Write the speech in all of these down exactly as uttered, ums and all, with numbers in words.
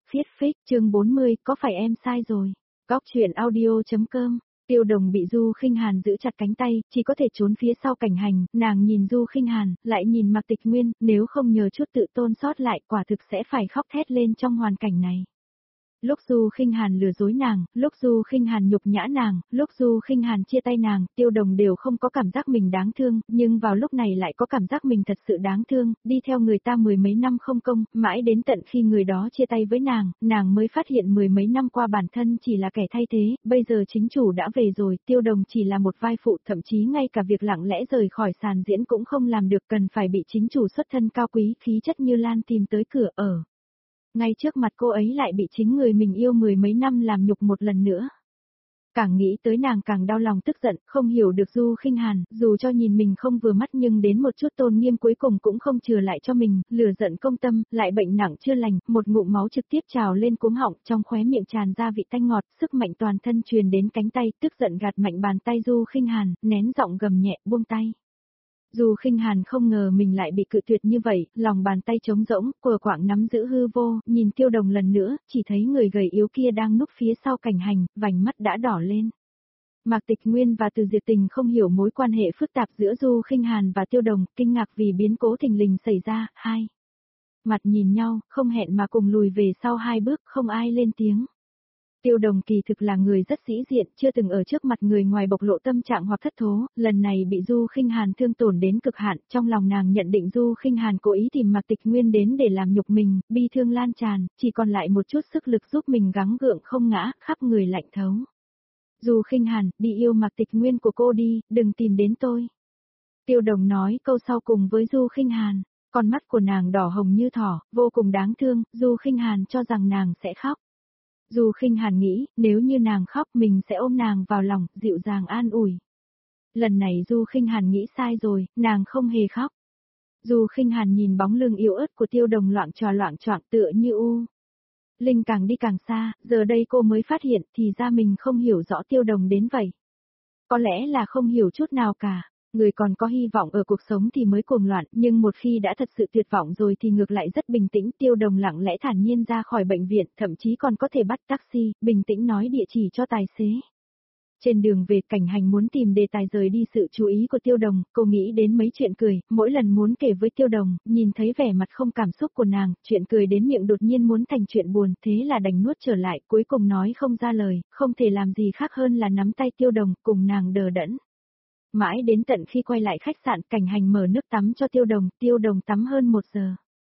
Viết phích chương bốn mươi, có phải em sai rồi? Góc truyện audio.com. Tiêu Đồng bị Du Khinh Hàn giữ chặt cánh tay, chỉ có thể trốn phía sau Cảnh Hành, nàng nhìn Du Khinh Hàn, lại nhìn Mạc Tịch Nguyên, nếu không nhờ chút tự tôn sót lại, quả thực sẽ phải khóc thét lên trong hoàn cảnh này. Lúc Du Khinh Hàn lừa dối nàng, lúc Du Khinh Hàn nhục nhã nàng, lúc Du Khinh Hàn chia tay nàng, Tiêu Đồng đều không có cảm giác mình đáng thương, nhưng vào lúc này lại có cảm giác mình thật sự đáng thương, đi theo người ta mười mấy năm không công, mãi đến tận khi người đó chia tay với nàng, nàng mới phát hiện mười mấy năm qua bản thân chỉ là kẻ thay thế, bây giờ chính chủ đã về rồi, Tiêu Đồng chỉ là một vai phụ, thậm chí ngay cả việc lặng lẽ rời khỏi sàn diễn cũng không làm được, cần phải bị chính chủ xuất thân cao quý, khí chất như Lan tìm tới cửa ở. Ngay trước mặt cô ấy lại bị chính người mình yêu mười mấy năm làm nhục một lần nữa. Càng nghĩ tới nàng càng đau lòng tức giận, không hiểu được Du Khinh Hàn, dù cho nhìn mình không vừa mắt nhưng đến một chút tôn nghiêm cuối cùng cũng không chừa lại cho mình, lừa giận công tâm, lại bệnh nặng chưa lành, một ngụm máu trực tiếp trào lên cuống họng, trong khóe miệng tràn ra vị tanh ngọt, sức mạnh toàn thân truyền đến cánh tay, tức giận gạt mạnh bàn tay Du Khinh Hàn, nén giọng gầm nhẹ, buông tay. Du Khinh Hàn không ngờ mình lại bị cự tuyệt như vậy, lòng bàn tay trống rỗng, cùa quạng nắm giữ hư vô, nhìn Tiêu Đồng lần nữa, chỉ thấy người gầy yếu kia đang núp phía sau Cảnh Hành, vành mắt đã đỏ lên. Mạc Tịch Nguyên và Từ Diệp Tình không hiểu mối quan hệ phức tạp giữa Du Khinh Hàn và Tiêu Đồng, kinh ngạc vì biến cố thình lình xảy ra, hai mặt nhìn nhau, không hẹn mà cùng lùi về sau hai bước, không ai lên tiếng. Tiêu Đồng kỳ thực là người rất sĩ diện, chưa từng ở trước mặt người ngoài bộc lộ tâm trạng hoặc thất thố, lần này bị Du Khinh Hàn thương tổn đến cực hạn, trong lòng nàng nhận định Du Khinh Hàn cố ý tìm Mạc Tịch Nguyên đến để làm nhục mình, bi thương lan tràn, chỉ còn lại một chút sức lực giúp mình gắng gượng không ngã, khắp người lạnh thấu. Du Khinh Hàn, đi yêu Mạc Tịch Nguyên của cô đi, đừng tìm đến tôi. Tiêu Đồng nói câu sau cùng với Du Khinh Hàn, con mắt của nàng đỏ hồng như thỏ, vô cùng đáng thương, Du Khinh Hàn cho rằng nàng sẽ khóc. Du Khinh Hàn nghĩ, nếu như nàng khóc mình sẽ ôm nàng vào lòng, dịu dàng an ủi. Lần này Du Khinh Hàn nghĩ sai rồi, nàng không hề khóc. Du Khinh Hàn nhìn bóng lưng yếu ớt của Tiêu Đồng loạng trò loạng choạng tựa như u linh càng đi càng xa, giờ đây cô mới phát hiện thì ra mình không hiểu rõ Tiêu Đồng đến vậy. Có lẽ là không hiểu chút nào cả. Người còn có hy vọng ở cuộc sống thì mới cuồng loạn, nhưng một khi đã thật sự tuyệt vọng rồi thì ngược lại rất bình tĩnh. Tiêu Đồng lặng lẽ thản nhiên ra khỏi bệnh viện, thậm chí còn có thể bắt taxi, bình tĩnh nói địa chỉ cho tài xế. Trên đường về, Cảnh Hành muốn tìm đề tài rời đi sự chú ý của Tiêu Đồng, cô nghĩ đến mấy chuyện cười, mỗi lần muốn kể với Tiêu Đồng, nhìn thấy vẻ mặt không cảm xúc của nàng, chuyện cười đến miệng đột nhiên muốn thành chuyện buồn, thế là đành nuốt trở lại, cuối cùng nói không ra lời, không thể làm gì khác hơn là nắm tay Tiêu Đồng, cùng nàng đờ đẫn. Mãi đến tận khi quay lại khách sạn, Cảnh Hành mở nước tắm cho Tiêu Đồng, Tiêu Đồng tắm hơn một giờ.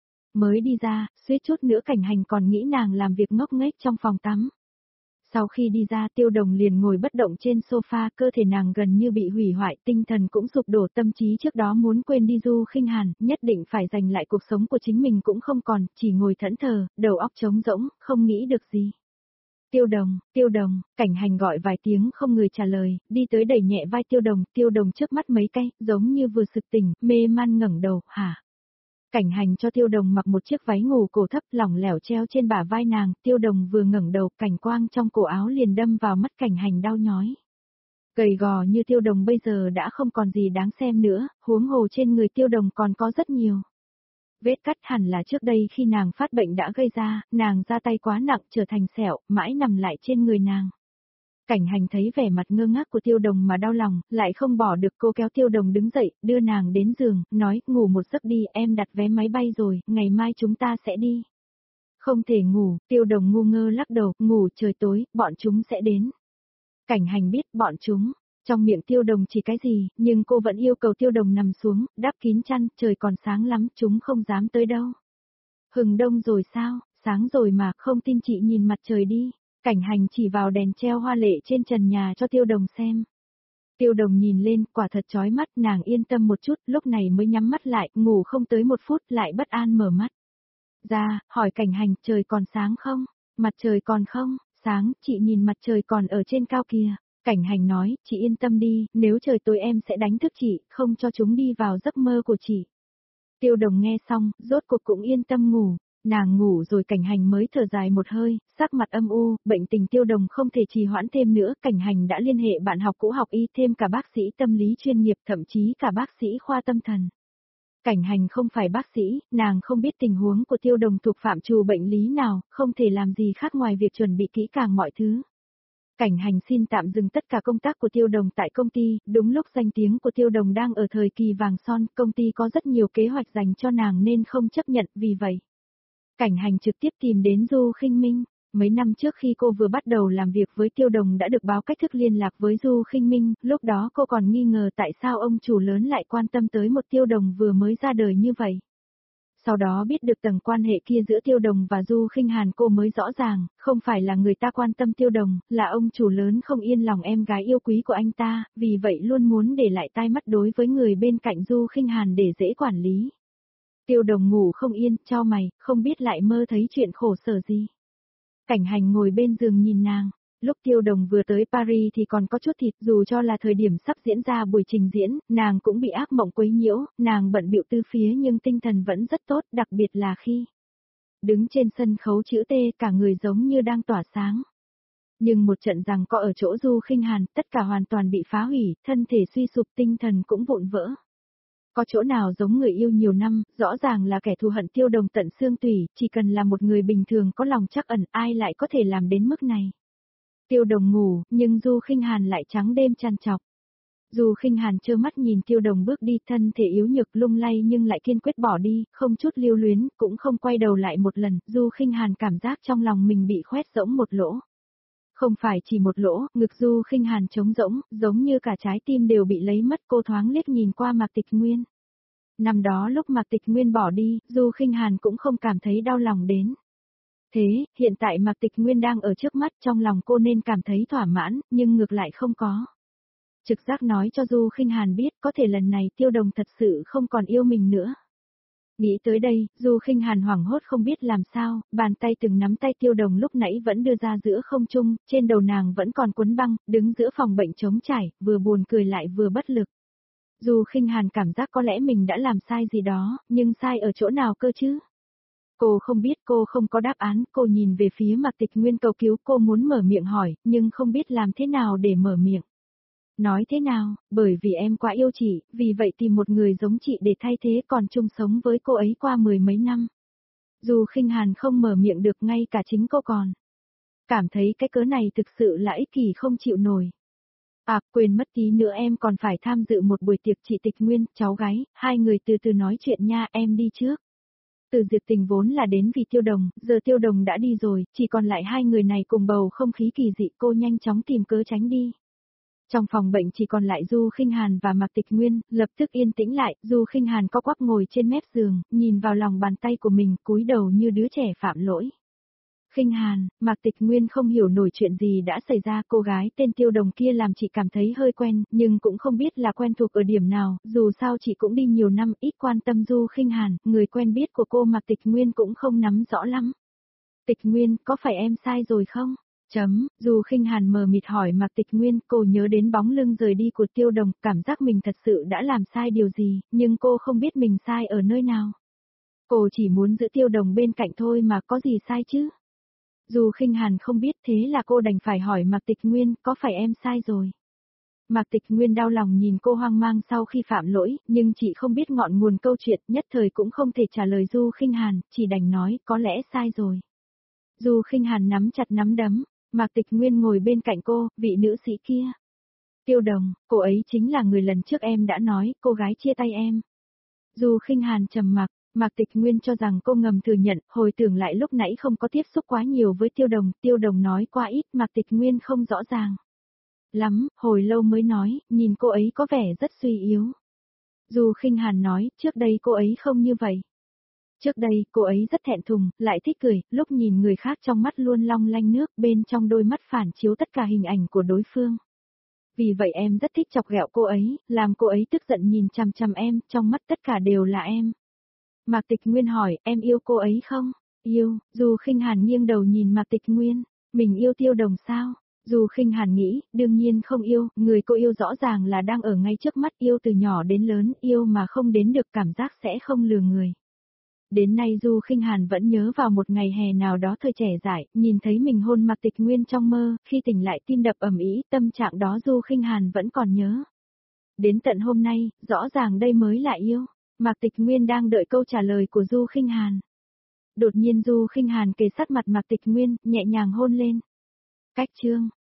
Mới đi ra, suýt chút nữa Cảnh Hành còn nghĩ nàng làm việc ngốc nghếch trong phòng tắm. Sau khi đi ra, Tiêu Đồng liền ngồi bất động trên sofa, cơ thể nàng gần như bị hủy hoại, tinh thần cũng sụp đổ, tâm trí trước đó muốn quên đi Du Khinh Hàn, nhất định phải giành lại cuộc sống của chính mình cũng không còn, chỉ ngồi thẫn thờ, đầu óc trống rỗng, không nghĩ được gì. Tiêu Đồng, Tiêu Đồng, Cảnh Hành gọi vài tiếng không người trả lời, đi tới đẩy nhẹ vai Tiêu Đồng, Tiêu Đồng trước mắt mấy cái, giống như vừa sực tỉnh, mê man ngẩng đầu, hả? Cảnh Hành cho Tiêu Đồng mặc một chiếc váy ngủ cổ thấp lỏng lẻo treo trên bả vai nàng, Tiêu Đồng vừa ngẩng đầu, cảnh quang trong cổ áo liền đâm vào mắt Cảnh Hành đau nhói. Gầy gò như Tiêu Đồng bây giờ đã không còn gì đáng xem nữa, huống hồ trên người Tiêu Đồng còn có rất nhiều vết cắt, hẳn là trước đây khi nàng phát bệnh đã gây ra, nàng ra tay quá nặng trở thành sẹo, mãi nằm lại trên người nàng. Cảnh Hành thấy vẻ mặt ngơ ngác của Tiêu Đồng mà đau lòng, lại không bỏ được, cô kéo Tiêu Đồng đứng dậy, đưa nàng đến giường, nói, ngủ một giấc đi, em đặt vé máy bay rồi, ngày mai chúng ta sẽ đi. Không thể ngủ, Tiêu Đồng ngu ngơ lắc đầu, ngủ, trời tối, bọn chúng sẽ đến. Cảnh Hành biết bọn chúng, trong miệng Tiêu Đồng chỉ cái gì, nhưng cô vẫn yêu cầu Tiêu Đồng nằm xuống, đắp kín chăn, trời còn sáng lắm, chúng không dám tới đâu. Hừng đông rồi sao, sáng rồi mà, không tin chị nhìn mặt trời đi. Cảnh Hành chỉ vào đèn treo hoa lệ trên trần nhà cho Tiêu Đồng xem. Tiêu Đồng nhìn lên, quả thật chói mắt, nàng yên tâm một chút, lúc này mới nhắm mắt lại, ngủ không tới một phút, lại bất an mở mắt ra, hỏi Cảnh Hành, trời còn sáng không? Mặt trời còn không? Sáng, chị nhìn mặt trời còn ở trên cao kìa. Cảnh Hành nói, chị yên tâm đi, nếu trời tối em sẽ đánh thức chị, không cho chúng đi vào giấc mơ của chị. Tiêu Đồng nghe xong, rốt cuộc cũng yên tâm ngủ. Nàng ngủ rồi, Cảnh Hành mới thở dài một hơi, sắc mặt âm u, bệnh tình Tiêu Đồng không thể trì hoãn thêm nữa, Cảnh Hành đã liên hệ bạn học cũ học y, thêm cả bác sĩ tâm lý chuyên nghiệp, thậm chí cả bác sĩ khoa tâm thần. Cảnh Hành không phải bác sĩ, nàng không biết tình huống của Tiêu Đồng thuộc phạm trù bệnh lý nào, không thể làm gì khác ngoài việc chuẩn bị kỹ càng mọi thứ. Cảnh Hành xin tạm dừng tất cả công tác của Tiêu Đồng tại công ty, đúng lúc danh tiếng của Tiêu Đồng đang ở thời kỳ vàng son, công ty có rất nhiều kế hoạch dành cho nàng nên không chấp nhận, vì vậy. Cảnh Hành trực tiếp tìm đến Du Khinh Minh. Mấy năm trước khi cô vừa bắt đầu làm việc với Tiêu Đồng đã được báo cách thức liên lạc với Du Khinh Minh, lúc đó cô còn nghi ngờ tại sao ông chủ lớn lại quan tâm tới một Tiêu Đồng vừa mới ra đời như vậy. Sau đó biết được tầng quan hệ kia giữa Tiêu Đồng và Du Khinh Hàn cô mới rõ ràng, không phải là người ta quan tâm Tiêu Đồng, là ông chủ lớn không yên lòng em gái yêu quý của anh ta, vì vậy luôn muốn để lại tai mắt đối với người bên cạnh Du Khinh Hàn để dễ quản lý. Tiêu Đồng ngủ không yên, chau mày, không biết lại mơ thấy chuyện khổ sở gì. Cảnh Hành ngồi bên giường nhìn nàng, lúc Tiêu Đồng vừa tới Paris thì còn có chút thịt, dù cho là thời điểm sắp diễn ra buổi trình diễn, nàng cũng bị ác mộng quấy nhiễu, nàng bận bịu tư phía nhưng tinh thần vẫn rất tốt, đặc biệt là khi đứng trên sân khấu chữ T cả người giống như đang tỏa sáng. Nhưng một trận giằng co ở chỗ Du Khinh Hàn, tất cả hoàn toàn bị phá hủy, thân thể suy sụp, tinh thần cũng vụn vỡ. Có chỗ nào giống người yêu nhiều năm, rõ ràng là kẻ thù hận Tiêu Đồng tận xương tủy, chỉ cần là một người bình thường có lòng trắc ẩn, ai lại có thể làm đến mức này. Tiêu Đồng ngủ, nhưng Du Khinh Hàn lại trắng đêm trằn trọc. Du Khinh Hàn trơ mắt nhìn Tiêu Đồng bước đi, thân thể yếu nhược lung lay nhưng lại kiên quyết bỏ đi, không chút lưu luyến, cũng không quay đầu lại một lần, Du Khinh Hàn cảm giác trong lòng mình bị khoét rỗng một lỗ. Không phải chỉ một lỗ, ngực Du Khinh Hàn trống rỗng, giống như cả trái tim đều bị lấy mất, cô thoáng liếc nhìn qua Mạc Tịch Nguyên. Năm đó lúc Mạc Tịch Nguyên bỏ đi, Du Khinh Hàn cũng không cảm thấy đau lòng đến. Thế, hiện tại Mạc Tịch Nguyên đang ở trước mắt, trong lòng cô nên cảm thấy thỏa mãn, nhưng ngược lại không có. Trực giác nói cho Du Khinh Hàn biết, có thể lần này Tiêu Đồng thật sự không còn yêu mình nữa. Nghĩ tới đây, Du Khinh Hàn hoảng hốt không biết làm sao, bàn tay từng nắm tay Tiêu Đồng lúc nãy vẫn đưa ra giữa không trung, trên đầu nàng vẫn còn quấn băng, đứng giữa phòng bệnh trống trải, vừa buồn cười lại vừa bất lực. Du Khinh Hàn cảm giác có lẽ mình đã làm sai gì đó, nhưng sai ở chỗ nào cơ chứ? Cô không biết, cô không có đáp án, cô nhìn về phía Mạc Tịch Nguyên cầu cứu, cô muốn mở miệng hỏi, nhưng không biết làm thế nào để mở miệng. Nói thế nào, bởi vì em quá yêu chị, vì vậy tìm một người giống chị để thay thế, còn chung sống với cô ấy qua mười mấy năm. Du Khinh Hàn không mở miệng được, ngay cả chính cô còn cảm thấy cái cớ này thực sự là ích kỷ không chịu nổi. À, quên mất tí nữa em còn phải tham dự một buổi tiệc chị Tịch Nguyên, cháu gái, hai người từ từ nói chuyện nha, em đi trước. Từ Diệp Tình vốn là đến vì Tiêu Đồng, giờ Tiêu Đồng đã đi rồi, chỉ còn lại hai người này cùng bầu không khí kỳ dị, cô nhanh chóng tìm cớ tránh đi. Trong phòng bệnh chỉ còn lại Du Khinh Hàn và Mạc Tịch Nguyên, lập tức yên tĩnh lại, Du Khinh Hàn co quắp ngồi trên mép giường, nhìn vào lòng bàn tay của mình, cúi đầu như đứa trẻ phạm lỗi. Khinh Hàn, Mạc Tịch Nguyên không hiểu nổi chuyện gì đã xảy ra, cô gái tên Tiêu Đồng kia làm chị cảm thấy hơi quen, nhưng cũng không biết là quen thuộc ở điểm nào, dù sao chị cũng đi nhiều năm, ít quan tâm Du Khinh Hàn, người quen biết của cô Mạc Tịch Nguyên cũng không nắm rõ lắm. Tịch Nguyên, có phải em sai rồi không? Chấm, Du Khinh Hàn mờ mịt hỏi Mạc Tịch Nguyên, cô nhớ đến bóng lưng rời đi của Tiêu Đồng, cảm giác mình thật sự đã làm sai điều gì, nhưng cô không biết mình sai ở nơi nào. Cô chỉ muốn giữ Tiêu Đồng bên cạnh thôi mà có gì sai chứ? Du Khinh Hàn không biết, thế là cô đành phải hỏi Mạc Tịch Nguyên, có phải em sai rồi? Mạc Tịch Nguyên đau lòng nhìn cô hoang mang sau khi phạm lỗi, nhưng chị không biết ngọn nguồn câu chuyện, nhất thời cũng không thể trả lời Du Khinh Hàn, chỉ đành nói, có lẽ sai rồi. Du Khinh Hàn nắm chặt nắm đấm, Mạc Tịch Nguyên ngồi bên cạnh cô, vị nữ sĩ kia. Tiêu Đồng, cô ấy chính là người lần trước em đã nói, cô gái chia tay em. Du Khinh Hàn trầm mặc. Mạc Tịch Nguyên cho rằng cô ngầm thừa nhận, hồi tưởng lại lúc nãy không có tiếp xúc quá nhiều với Tiêu Đồng, Tiêu Đồng nói quá ít, Mạc Tịch Nguyên không rõ ràng lắm, hồi lâu mới nói, nhìn cô ấy có vẻ rất suy yếu. Du Khinh Hàn nói, trước đây cô ấy không như vậy. Trước đây, cô ấy rất thẹn thùng, lại thích cười, lúc nhìn người khác trong mắt luôn long lanh nước, bên trong đôi mắt phản chiếu tất cả hình ảnh của đối phương. Vì vậy em rất thích chọc ghẹo cô ấy, làm cô ấy tức giận nhìn chằm chằm em, trong mắt tất cả đều là em. Mạc Tịch Nguyên hỏi, em yêu cô ấy không? Yêu, Du Khinh Hàn nghiêng đầu nhìn Mạc Tịch Nguyên, mình yêu Tiêu Đồng sao? Du Khinh Hàn nghĩ, đương nhiên không yêu, người cô yêu rõ ràng là đang ở ngay trước mắt, yêu từ nhỏ đến lớn, yêu mà không đến được cảm giác sẽ không lừa người. Đến nay Du Khinh Hàn vẫn nhớ vào một ngày hè nào đó thời trẻ dại, nhìn thấy mình hôn Mạc Tịch Nguyên trong mơ, khi tỉnh lại tim đập ầm ĩ, tâm trạng đó Du Khinh Hàn vẫn còn nhớ. Đến tận hôm nay, rõ ràng đây mới là yêu. Mạc Tịch Nguyên đang đợi câu trả lời của Du Khinh Hàn. Đột nhiên Du Khinh Hàn kề sát mặt Mạc Tịch Nguyên, nhẹ nhàng hôn lên. Cách chương